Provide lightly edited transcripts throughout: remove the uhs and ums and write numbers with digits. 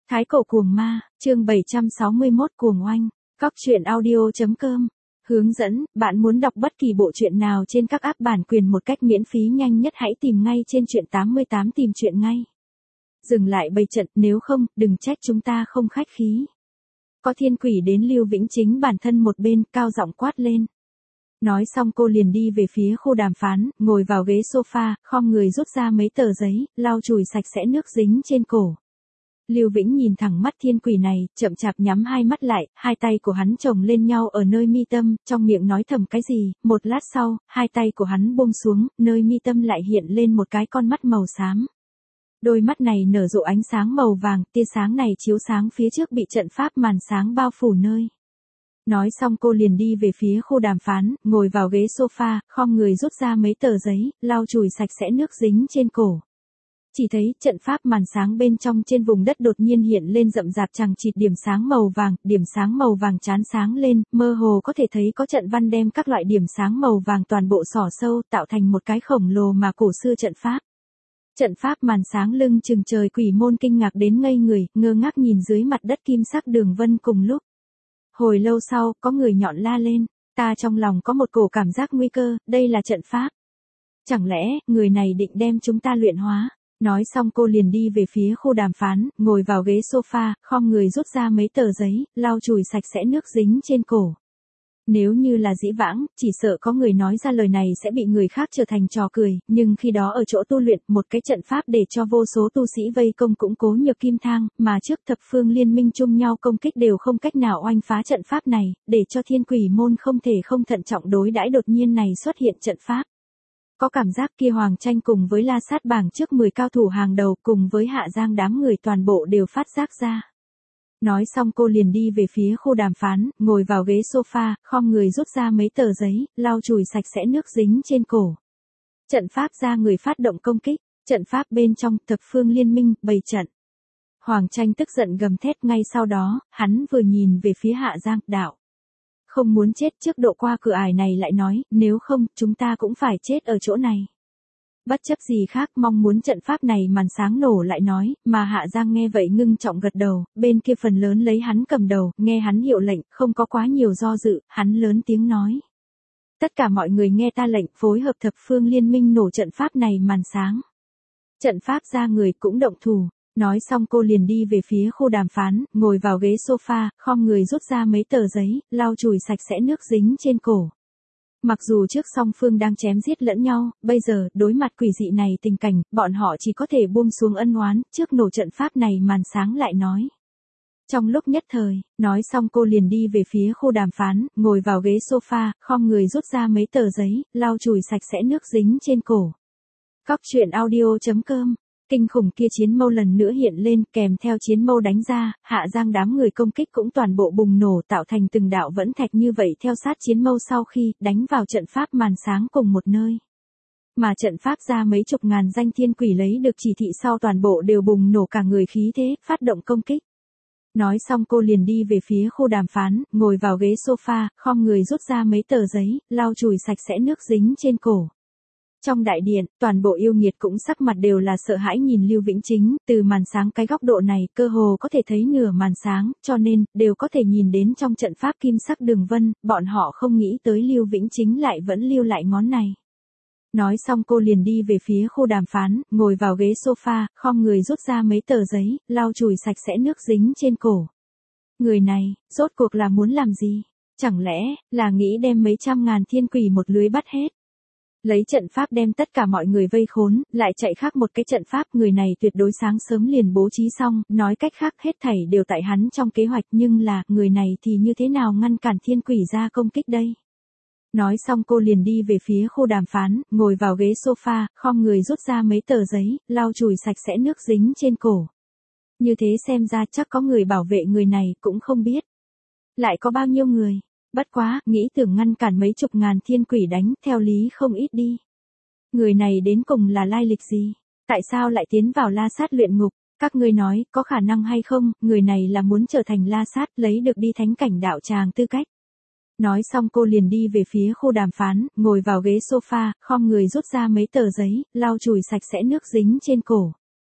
Thái cổ cuồng ma, chương 761 cuồng oanh, Cóc truyện audio.com. Hướng dẫn, bạn muốn đọc bất kỳ bộ truyện nào trên các app bản quyền một cách miễn phí nhanh nhất hãy tìm ngay trên truyện 88 tìm truyện ngay. Dừng lại bày trận, nếu không, đừng trách chúng ta không khách khí. Có thiên quỷ đến Lưu Vĩnh Chính bản thân một bên, cao giọng quát lên. Nói xong cô liền đi về phía khu đàm phán, ngồi vào ghế sofa, khom người rút ra mấy tờ giấy, lau chùi sạch sẽ nước dính trên cổ. Lưu Vĩnh nhìn thẳng mắt thiên quỷ này, chậm chạp nhắm hai mắt lại, hai tay của hắn chồng lên nhau ở nơi mi tâm, trong miệng nói thầm cái gì, một lát sau, hai tay của hắn buông xuống, nơi mi tâm lại hiện lên một cái con mắt màu xám. Đôi mắt này nở rộ ánh sáng màu vàng, tia sáng này chiếu sáng phía trước bị trận pháp màn sáng bao phủ nơi. Nói xong cô liền đi về phía khu đàm phán, ngồi vào ghế sofa, khom người rút ra mấy tờ giấy, lau chùi sạch sẽ nước dính trên cổ. Chỉ thấy, trận pháp màn sáng bên trong trên vùng đất đột nhiên hiện lên rậm rạp chằng chịt điểm sáng màu vàng chán sáng lên, mơ hồ có thể thấy có trận văn đem các loại điểm sáng màu vàng toàn bộ xỏ sâu, tạo thành một cái khổng lồ mà cổ xưa trận pháp. Trận pháp màn sáng lưng chừng trời quỷ môn kinh ngạc đến ngây người, ngơ ngác nhìn dưới mặt đất kim sắc đường vân cùng lúc. Hồi lâu sau, có người nhọn la lên, ta trong lòng có một cổ cảm giác nguy cơ, đây là trận pháp. Chẳng lẽ, người này định đem chúng ta luyện hóa? Nói xong cô liền đi về phía khu đàm phán, ngồi vào ghế sofa, khom người rút ra mấy tờ giấy, lau chùi sạch sẽ nước dính trên cổ. Nếu như là dĩ vãng, chỉ sợ có người nói ra lời này sẽ bị người khác trở thành trò cười, nhưng khi đó ở chỗ tu luyện, một cái trận pháp để cho vô số tu sĩ vây công cũng cố nhược kim thang, mà trước thập phương liên minh chung nhau công kích đều không cách nào oanh phá trận pháp này, để cho thiên quỷ môn không thể không thận trọng đối đãi đột nhiên này xuất hiện trận pháp. Có cảm giác kia Hoàng Tranh cùng với La Sát bảng trước 10 cao thủ hàng đầu cùng với Hạ Giang đám người toàn bộ đều phát giác ra. Nói xong cô liền đi về phía khu đàm phán, ngồi vào ghế sofa, khom người rút ra mấy tờ giấy, lau chùi sạch sẽ nước dính trên cổ. Trận pháp ra người phát động công kích, trận pháp bên trong thập phương liên minh bày trận. Hoàng Tranh tức giận gầm thét ngay sau đó, hắn vừa nhìn về phía Hạ Giang, đạo. Không muốn chết trước độ qua cửa ải này lại nói, nếu không, chúng ta cũng phải chết ở chỗ này. Bất chấp gì khác mong muốn trận pháp này màn sáng nổ lại nói, mà Hạ Giang nghe vậy ngưng trọng gật đầu, bên kia phần lớn lấy hắn cầm đầu, nghe hắn hiệu lệnh, không có quá nhiều do dự, hắn lớn tiếng nói. Tất cả mọi người nghe ta lệnh, phối hợp thập phương liên minh nổ trận pháp này màn sáng. Trận pháp ra người cũng động thủ. Nói xong cô liền đi về phía khu đàm phán, ngồi vào ghế sofa, khom người rút ra mấy tờ giấy, lau chùi sạch sẽ nước dính trên cổ. Mặc dù trước song phương đang chém giết lẫn nhau, bây giờ, đối mặt quỷ dị này tình cảnh, bọn họ chỉ có thể buông xuống ân oán, trước nổ trận pháp này màn sáng lại nói. Trong lúc nhất thời, nói xong cô liền đi về phía khu đàm phán, ngồi vào ghế sofa, khom người rút ra mấy tờ giấy, lau chùi sạch sẽ nước dính trên cổ. Cóc truyện audio.com. Kinh khủng kia chiến mâu lần nữa hiện lên, kèm theo chiến mâu đánh ra, Hạ Giang đám người công kích cũng toàn bộ bùng nổ tạo thành từng đạo vẫn thạch như vậy theo sát chiến mâu sau khi đánh vào trận pháp màn sáng cùng một nơi. Mà trận pháp ra mấy chục ngàn danh thiên quỷ lấy được chỉ thị sau toàn bộ đều bùng nổ cả người khí thế, phát động công kích. Nói xong cô liền đi về phía khu đàm phán, ngồi vào ghế sofa, khom người rút ra mấy tờ giấy, lau chùi sạch sẽ nước dính trên cổ. Trong đại điện, toàn bộ yêu nghiệt cũng sắc mặt đều là sợ hãi nhìn Lưu Vĩnh Chính, từ màn sáng cái góc độ này cơ hồ có thể thấy nửa màn sáng, cho nên, đều có thể nhìn đến trong trận pháp kim sắc đường vân, bọn họ không nghĩ tới Lưu Vĩnh Chính lại vẫn lưu lại ngón này. Nói xong cô liền đi về phía khu đàm phán, ngồi vào ghế sofa, khom người rút ra mấy tờ giấy, lau chùi sạch sẽ nước dính trên cổ. Người này, rốt cuộc là muốn làm gì? Chẳng lẽ, là nghĩ đem mấy trăm ngàn thiên quỷ một lưới bắt hết? Lấy trận pháp đem tất cả mọi người vây khốn, lại chạy khác một cái trận pháp, người này tuyệt đối sáng sớm liền bố trí xong, nói cách khác hết thảy đều tại hắn trong kế hoạch, nhưng là, người này thì như thế nào ngăn cản thiên quỷ ra công kích đây? Nói xong cô liền đi về phía khu đàm phán, ngồi vào ghế sofa, khom người rút ra mấy tờ giấy, lau chùi sạch sẽ nước dính trên cổ. Như thế xem ra chắc có người bảo vệ người này cũng không biết. Lại có bao nhiêu người? Bất quá, nghĩ tưởng ngăn cản mấy chục ngàn thiên quỷ đánh, theo lý không ít đi. Người này đến cùng là lai lịch gì? Tại sao lại tiến vào La Sát luyện ngục? Các ngươi nói, có khả năng hay không, người này là muốn trở thành La Sát, lấy được đi thánh cảnh đạo tràng tư cách. Nói xong cô liền đi về phía khu đàm phán, ngồi vào ghế sofa, khom người rút ra mấy tờ giấy, lau chùi sạch sẽ nước dính trên cổ.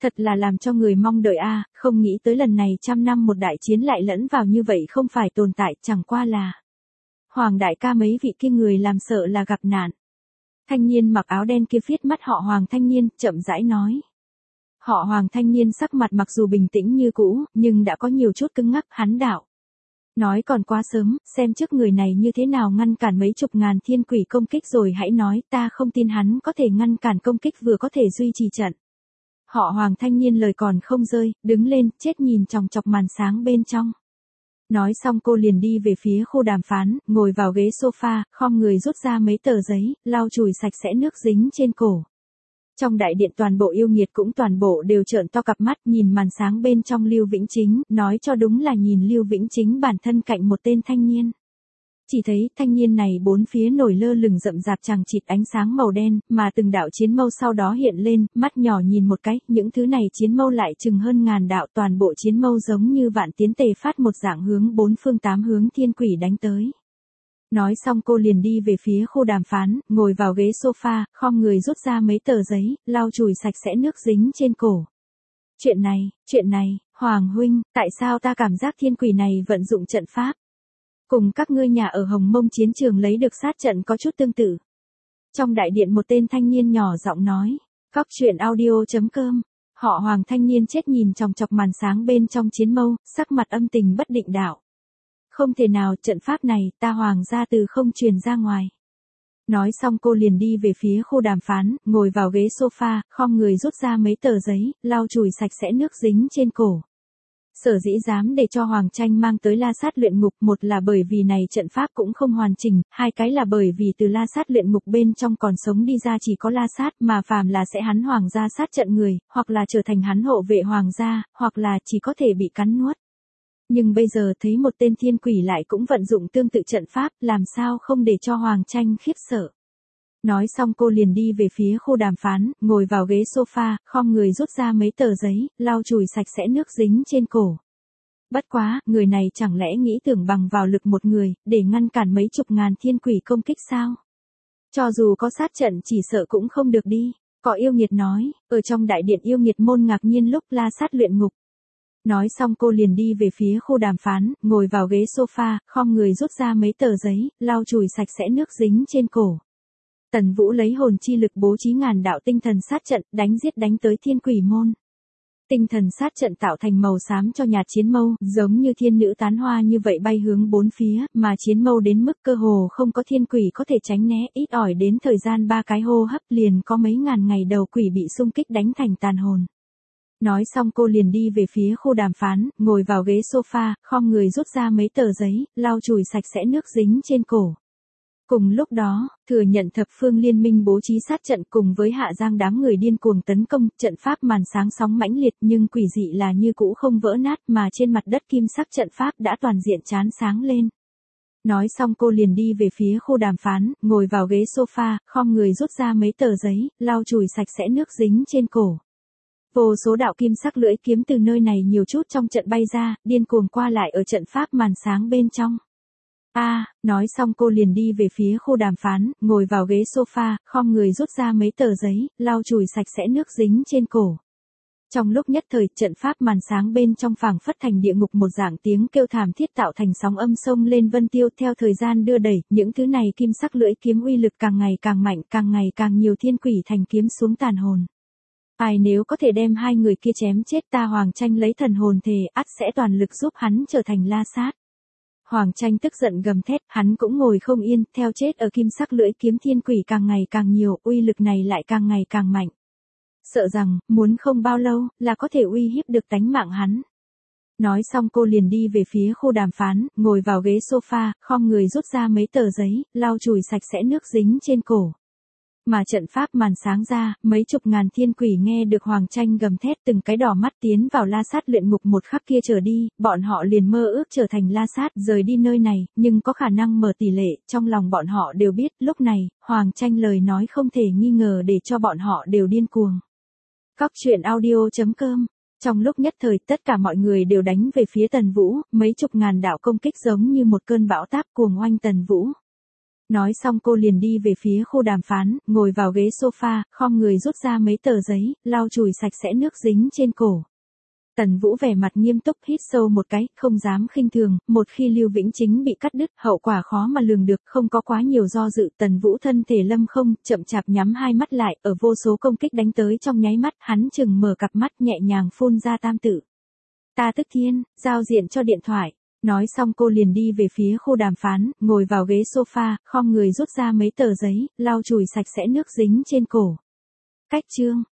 Thật là làm cho người mong đợi a, không nghĩ tới lần này 100 năm một đại chiến lại lẫn vào như vậy không phải tồn tại, chẳng qua là Hoàng đại ca mấy vị kia người làm sợ là gặp nạn. Thanh niên mặc áo đen kia viết mắt họ Hoàng thanh niên, chậm rãi nói. Họ Hoàng thanh niên sắc mặt mặc dù bình tĩnh như cũ, nhưng đã có nhiều chút cứng ngắc, hắn đạo. Nói còn quá sớm, xem trước người này như thế nào ngăn cản mấy chục ngàn thiên quỷ công kích rồi hãy nói, ta không tin hắn có thể ngăn cản công kích vừa có thể duy trì trận. Họ Hoàng thanh niên lời còn không rơi, đứng lên, chết nhìn chòng chọc màn sáng bên trong. Nói xong cô liền đi về phía khu đàm phán, ngồi vào ghế sofa, khom người rút ra mấy tờ giấy, lau chùi sạch sẽ nước dính trên cổ. Trong đại điện toàn bộ yêu nghiệt cũng toàn bộ đều trợn to cặp mắt nhìn màn sáng bên trong Lưu Vĩnh Chính, nói cho đúng là nhìn Lưu Vĩnh Chính bản thân cạnh một tên thanh niên. Chỉ thấy thanh niên này bốn phía nổi lơ lửng rậm rạp chằng chịt ánh sáng màu đen, mà từng đạo chiến mâu sau đó hiện lên, mắt nhỏ nhìn một cái, những thứ này chiến mâu lại chừng hơn ngàn đạo, toàn bộ chiến mâu giống như vạn tiến tề phát một dạng hướng bốn phương tám hướng thiên quỷ đánh tới. Nói xong cô liền đi về phía khu đàm phán, ngồi vào ghế sofa, khom người rút ra mấy tờ giấy, lau chùi sạch sẽ nước dính trên cổ. Chuyện này, Hoàng huynh, tại sao ta cảm giác thiên quỷ này vận dụng trận pháp? Cùng các ngươi nhà ở Hồng Mông chiến trường lấy được sát trận có chút tương tự. Trong đại điện một tên thanh niên nhỏ giọng nói, Cóc truyện audio.com, họ Hoàng thanh niên chết nhìn chòng chọc màn sáng bên trong chiến mâu, sắc mặt âm tình bất định đạo. Không thể nào, trận pháp này, ta Hoàng gia từ không truyền ra ngoài. Nói xong cô liền đi về phía khu đàm phán, ngồi vào ghế sofa, khom người rút ra mấy tờ giấy, lau chùi sạch sẽ nước dính trên cổ. Sở dĩ dám để cho Hoàng Tranh mang tới La Sát luyện ngục, một là bởi vì này trận pháp cũng không hoàn chỉnh, hai cái là bởi vì từ La Sát luyện ngục bên trong còn sống đi ra chỉ có La Sát, mà phàm là sẽ hắn Hoàng gia sát trận người, hoặc là trở thành hắn hộ vệ Hoàng gia, hoặc là chỉ có thể bị cắn nuốt. Nhưng bây giờ thấy một tên thiên quỷ lại cũng vận dụng tương tự trận pháp, làm sao không để cho Hoàng Tranh khiếp sợ. Nói xong cô liền đi về phía khu đàm phán, ngồi vào ghế sofa, khom người rút ra mấy tờ giấy, lau chùi sạch sẽ nước dính trên cổ. Bất quá, người này chẳng lẽ nghĩ tưởng bằng vào lực một người, để ngăn cản mấy chục ngàn thiên quỷ công kích sao? Cho dù có sát trận chỉ sợ cũng không được đi. Có yêu nghiệt nói, ở trong đại điện yêu nghiệt môn ngạc nhiên lúc La Sát luyện ngục. Nói xong cô liền đi về phía khu đàm phán, ngồi vào ghế sofa, khom người rút ra mấy tờ giấy, lau chùi sạch sẽ nước dính trên cổ. Tần Vũ lấy hồn chi lực bố trí ngàn đạo tinh thần sát trận, đánh giết đánh tới thiên quỷ môn. Tinh thần sát trận tạo thành màu xám cho nhạt chiến mâu, giống như thiên nữ tán hoa như vậy bay hướng bốn phía, mà chiến mâu đến mức cơ hồ không có thiên quỷ có thể tránh né, ít ỏi đến thời gian 3 cái hô hấp liền có mấy ngàn ngày đầu quỷ bị xung kích đánh thành tàn hồn. Nói xong cô liền đi về phía khu đàm phán, ngồi vào ghế sofa, khom người rút ra mấy tờ giấy, lau chùi sạch sẽ nước dính trên cổ. Cùng lúc đó, thừa nhận thập phương liên minh bố trí sát trận cùng với Hạ Giang đám người điên cuồng tấn công, trận pháp màn sáng sóng mãnh liệt nhưng quỷ dị là như cũ không vỡ nát mà trên mặt đất kim sắc trận pháp đã toàn diện chán sáng lên. Nói xong cô liền đi về phía khu đàm phán, ngồi vào ghế sofa, khom người rút ra mấy tờ giấy, lau chùi sạch sẽ nước dính trên cổ. Vô số đạo kim sắc lưỡi kiếm từ nơi này nhiều chút trong trận bay ra, điên cuồng qua lại ở trận pháp màn sáng bên trong. Nói xong cô liền đi về phía khu đàm phán, ngồi vào ghế sofa, khom người rút ra mấy tờ giấy, lau chùi sạch sẽ nước dính trên cổ. Trong lúc nhất thời, trận pháp màn sáng bên trong phảng phất thành địa ngục một dạng tiếng kêu thảm thiết tạo thành sóng âm sông lên vân tiêu theo thời gian đưa đẩy, những thứ này kim sắc lưỡi kiếm uy lực càng ngày càng mạnh, càng ngày càng nhiều thiên quỷ thành kiếm xuống tàn hồn. Ai nếu có thể đem hai người kia chém chết ta Hoàng Tranh lấy thần hồn thề ắt sẽ toàn lực giúp hắn trở thành La Sát. Hoàng Tranh tức giận gầm thét, hắn cũng ngồi không yên, theo chết ở kim sắc lưỡi kiếm thiên quỷ càng ngày càng nhiều, uy lực này lại càng ngày càng mạnh. Sợ rằng, muốn không bao lâu, là có thể uy hiếp được tánh mạng hắn. Nói xong cô liền đi về phía khu đàm phán, ngồi vào ghế sofa, khom người rút ra mấy tờ giấy, lau chùi sạch sẽ nước dính trên cổ. Mà trận pháp màn sáng ra, mấy chục ngàn thiên quỷ nghe được Hoàng Tranh gầm thét từng cái đỏ mắt tiến vào La Sát luyện ngục một khắc kia trở đi, bọn họ liền mơ ước trở thành La Sát rời đi nơi này, nhưng có khả năng mở tỷ lệ, trong lòng bọn họ đều biết, lúc này, Hoàng Tranh lời nói không thể nghi ngờ để cho bọn họ đều điên cuồng. Cóc truyện audio.com. Trong lúc nhất thời tất cả mọi người đều đánh về phía Tần Vũ, mấy chục ngàn đạo công kích giống như một cơn bão táp cuồng oanh Tần Vũ. Nói xong cô liền đi về phía khu đàm phán, ngồi vào ghế sofa, khom người rút ra mấy tờ giấy, lau chùi sạch sẽ nước dính trên cổ. Tần Vũ vẻ mặt nghiêm túc hít sâu một cái, không dám khinh thường, một khi Lưu Vĩnh Chính bị cắt đứt, hậu quả khó mà lường được, không có quá nhiều do dự, Tần Vũ thân thể lâm không, chậm chạp nhắm hai mắt lại, ở vô số công kích đánh tới trong nháy mắt, hắn chừng mở cặp mắt nhẹ nhàng phun ra tam tự. Ta tức thiên, giao diện cho điện thoại. Nói xong cô liền đi về phía khu đàm phán, ngồi vào ghế sofa, khom người rút ra mấy tờ giấy, lau chùi sạch sẽ nước dính trên cổ. Cách chương